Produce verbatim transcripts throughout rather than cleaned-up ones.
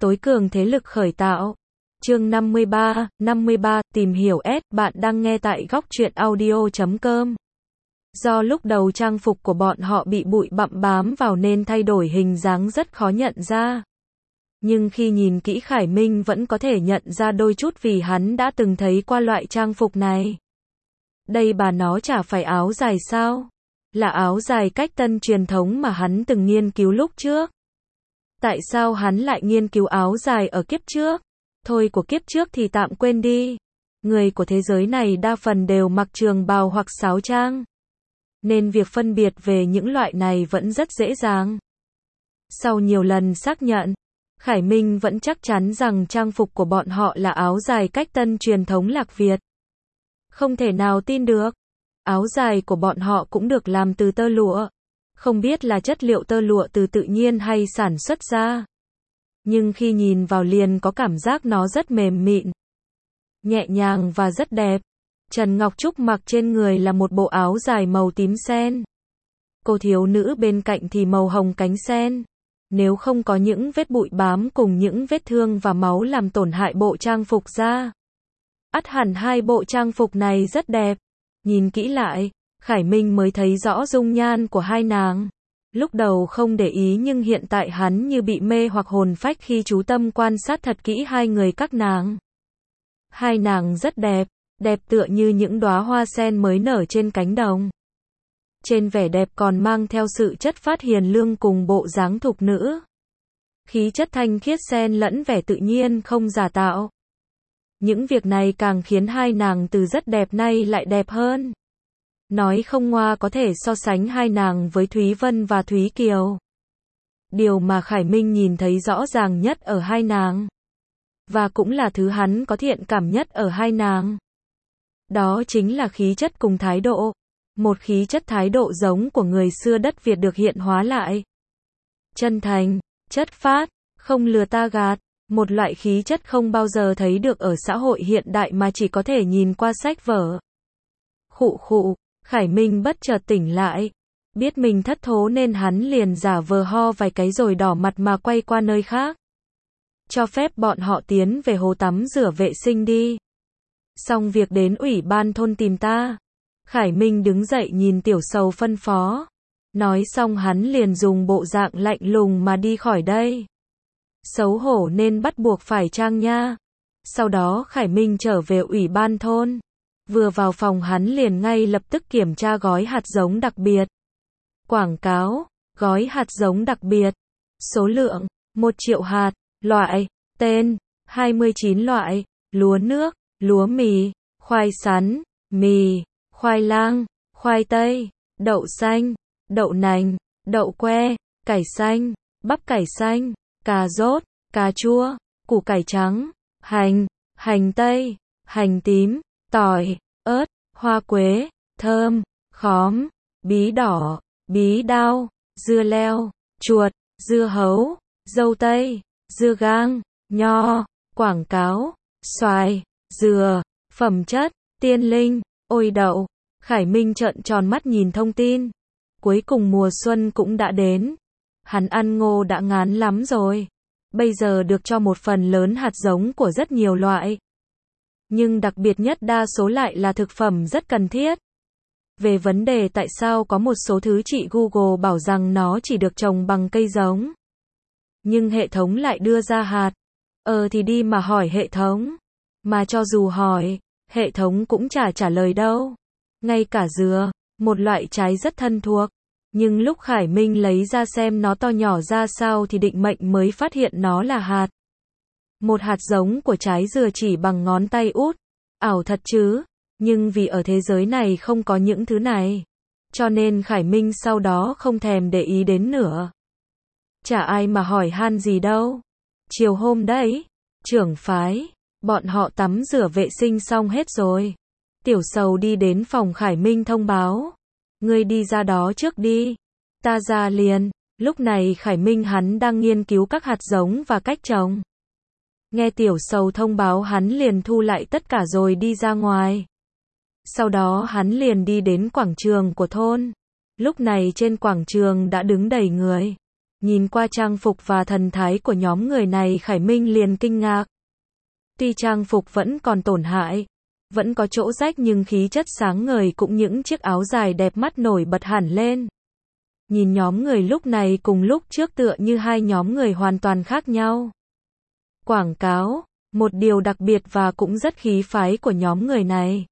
tối cường thế lực khởi tạo. Chương năm mươi ba, năm mươi ba, tìm hiểu S, bạn đang nghe tại góc truyện audio chấm com. Do lúc đầu trang phục của bọn họ bị bụi bặm bám vào nên thay đổi hình dáng rất khó nhận ra. Nhưng khi nhìn kỹ Khải Minh vẫn có thể nhận ra đôi chút vì hắn đã từng thấy qua loại trang phục này. Đây bà nó chả phải áo dài sao? Là áo dài cách tân truyền thống mà hắn từng nghiên cứu lúc trước. Tại sao hắn lại nghiên cứu áo dài ở kiếp trước? Thôi của kiếp trước thì tạm quên đi. Người của thế giới này đa phần đều mặc trường bào hoặc sáo trang. Nên việc phân biệt về những loại này vẫn rất dễ dàng. Sau nhiều lần xác nhận, Khải Minh vẫn chắc chắn rằng trang phục của bọn họ là áo dài cách tân truyền thống Lạc Việt. Không thể nào tin được. Áo dài của bọn họ cũng được làm từ tơ lụa. Không biết là chất liệu tơ lụa từ tự nhiên hay sản xuất ra. Nhưng khi nhìn vào liền có cảm giác nó rất mềm mịn, nhẹ nhàng và rất đẹp. Trần Ngọc Trúc mặc trên người là một bộ áo dài màu tím sen. Cô thiếu nữ bên cạnh thì màu hồng cánh sen. Nếu không có những vết bụi bám cùng những vết thương và máu làm tổn hại bộ trang phục ra, ắt hẳn hai bộ trang phục này rất đẹp. Nhìn kỹ lại, Khải Minh mới thấy rõ dung nhan của hai nàng. Lúc đầu không để ý nhưng hiện tại hắn như bị mê hoặc hồn phách khi chú tâm quan sát thật kỹ hai người các nàng. Hai nàng rất đẹp, đẹp tựa như những đóa hoa sen mới nở trên cánh đồng. Trên vẻ đẹp còn mang theo sự chất phát hiền lương cùng bộ dáng thục nữ. Khí chất thanh khiết xen lẫn vẻ tự nhiên không giả tạo. Những việc này càng khiến hai nàng từ rất đẹp nay lại đẹp hơn. Nói không ngoa có thể so sánh hai nàng với Thúy Vân và Thúy Kiều. Điều mà Khải Minh nhìn thấy rõ ràng nhất ở hai nàng, và cũng là thứ hắn có thiện cảm nhất ở hai nàng, đó chính là khí chất cùng thái độ. Một khí chất thái độ giống của người xưa đất Việt được hiện hóa lại. Chân thành, chất phác, không lừa ta gạt. Một loại khí chất không bao giờ thấy được ở xã hội hiện đại mà chỉ có thể nhìn qua sách vở. Khụ khụ, Khải Minh bất chợt tỉnh lại. Biết mình thất thố nên hắn liền giả vờ ho vài cái rồi đỏ mặt mà quay qua nơi khác. Cho phép bọn họ tiến về hồ tắm rửa vệ sinh đi. Xong việc đến ủy ban thôn tìm ta. Khải Minh đứng dậy nhìn Tiểu Sầu phân phó. Nói xong hắn liền dùng bộ dạng lạnh lùng mà đi khỏi đây. Xấu hổ nên bắt buộc phải trang nha. Sau đó Khải Minh trở về ủy ban thôn. Vừa vào phòng hắn liền ngay lập tức kiểm tra gói hạt giống đặc biệt. Quảng cáo, gói hạt giống đặc biệt. Số lượng, một triệu hạt. Loại, tên, hai mươi chín loại. Lúa nước, lúa mì, khoai sắn, mì, khoai lang, khoai tây, đậu xanh, đậu nành, đậu que, cải xanh, bắp cải xanh, cà rốt, cà chua, củ cải trắng, hành, hành tây, hành tím, tỏi, ớt, hoa quế, thơm, khóm, bí đỏ, bí đao, dưa leo, chuột, dưa hấu, dâu tây, dưa gang, nho, quảng cáo, xoài, dừa, phẩm chất, tiên linh, ôi đậu. Khải Minh trợn tròn mắt nhìn thông tin. Cuối cùng mùa xuân cũng đã đến. Hắn ăn ngô đã ngán lắm rồi. Bây giờ được cho một phần lớn hạt giống của rất nhiều loại. Nhưng đặc biệt nhất đa số lại là thực phẩm rất cần thiết. Về vấn đề tại sao có một số thứ chị Google bảo rằng nó chỉ được trồng bằng cây giống. Nhưng hệ thống lại đưa ra hạt. Ờ thì đi mà hỏi hệ thống. Mà cho dù hỏi, hệ thống cũng chả trả lời đâu. Ngay cả dừa, một loại trái rất thân thuộc. Nhưng lúc Khải Minh lấy ra xem nó to nhỏ ra sao thì định mệnh mới phát hiện nó là hạt. Một hạt giống của trái dừa chỉ bằng ngón tay út. Ảo thật chứ, nhưng vì ở thế giới này không có những thứ này. Cho nên Khải Minh sau đó không thèm để ý đến nữa. Chả ai mà hỏi han gì đâu. Chiều hôm đấy, trưởng phái, bọn họ tắm rửa vệ sinh xong hết rồi. Tiểu Sầu đi đến phòng Khải Minh thông báo. Ngươi đi ra đó trước đi. Ta ra liền. Lúc này Khải Minh hắn đang nghiên cứu các hạt giống và cách trồng. Nghe Tiểu Sầu thông báo hắn liền thu lại tất cả rồi đi ra ngoài. Sau đó hắn liền đi đến quảng trường của thôn. Lúc này trên quảng trường đã đứng đầy người. Nhìn qua trang phục và thần thái của nhóm người này, Khải Minh liền kinh ngạc. Tuy trang phục vẫn còn tổn hại, vẫn có chỗ rách, nhưng khí chất sáng ngời, cũng những chiếc áo dài đẹp mắt nổi bật hẳn lên. Nhìn nhóm người lúc này cùng lúc trước tựa như hai nhóm người hoàn toàn khác nhau. Quảng cáo, một điều đặc biệt và cũng rất khí phái của nhóm người này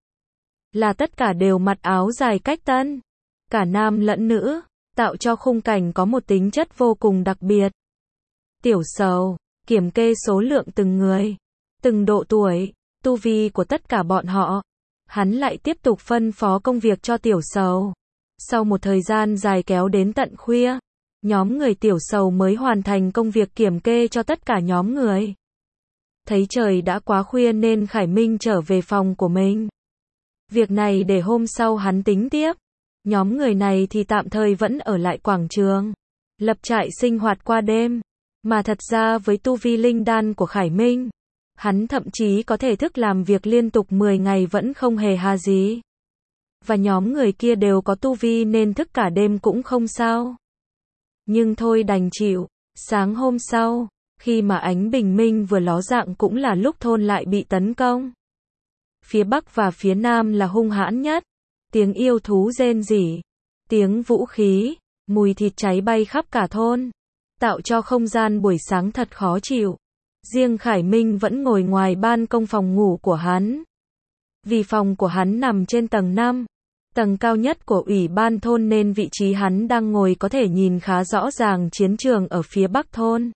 là tất cả đều mặc áo dài cách tân, cả nam lẫn nữ, tạo cho khung cảnh có một tính chất vô cùng đặc biệt. Tiểu Sầu kiểm kê số lượng từng người, từng độ tuổi, tu vi của tất cả bọn họ. Hắn lại tiếp tục phân phó công việc cho Tiểu Sầu. Sau một thời gian dài kéo đến tận khuya, nhóm người Tiểu Sầu mới hoàn thành công việc kiểm kê cho tất cả nhóm người. Thấy trời đã quá khuya nên Khải Minh trở về phòng của mình. Việc này để hôm sau hắn tính tiếp. Nhóm người này thì tạm thời vẫn ở lại quảng trường, lập trại sinh hoạt qua đêm. Mà thật ra với tu vi linh đan của Khải Minh, hắn thậm chí có thể thức làm việc liên tục mười ngày vẫn không hề ha gì. Và nhóm người kia đều có tu vi nên thức cả đêm cũng không sao. Nhưng thôi đành chịu. Sáng hôm sau, khi mà ánh bình minh vừa ló dạng cũng là lúc thôn lại bị tấn công. Phía Bắc và phía Nam là hung hãn nhất. Tiếng yêu thú rên rỉ, tiếng vũ khí, mùi thịt cháy bay khắp cả thôn, tạo cho không gian buổi sáng thật khó chịu. Riêng Khải Minh vẫn ngồi ngoài ban công phòng ngủ của hắn. Vì phòng của hắn nằm trên tầng năm, tầng cao nhất của ủy ban thôn, nên vị trí hắn đang ngồi có thể nhìn khá rõ ràng chiến trường ở phía Bắc thôn.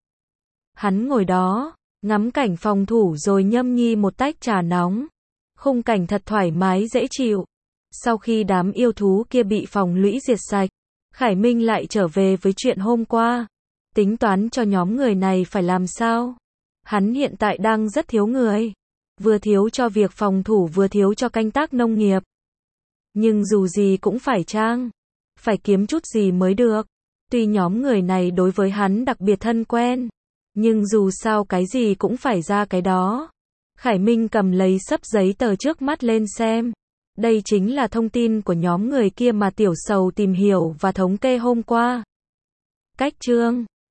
Hắn ngồi đó, ngắm cảnh phòng thủ rồi nhâm nhi một tách trà nóng. Khung cảnh thật thoải mái dễ chịu. Sau khi đám yêu thú kia bị phòng lũy diệt sạch, Khải Minh lại trở về với chuyện hôm qua. Tính toán cho nhóm người này phải làm sao. Hắn hiện tại đang rất thiếu người. Vừa thiếu cho việc phòng thủ, vừa thiếu cho canh tác nông nghiệp. Nhưng dù gì cũng phải trang. Phải kiếm chút gì mới được. Tuy nhóm người này đối với hắn đặc biệt thân quen, nhưng dù sao cái gì cũng phải ra cái đó. Khải Minh cầm lấy xấp giấy tờ trước mắt lên xem. Đây chính là thông tin của nhóm người kia mà Tiểu Sầu tìm hiểu và thống kê hôm qua. Cách chương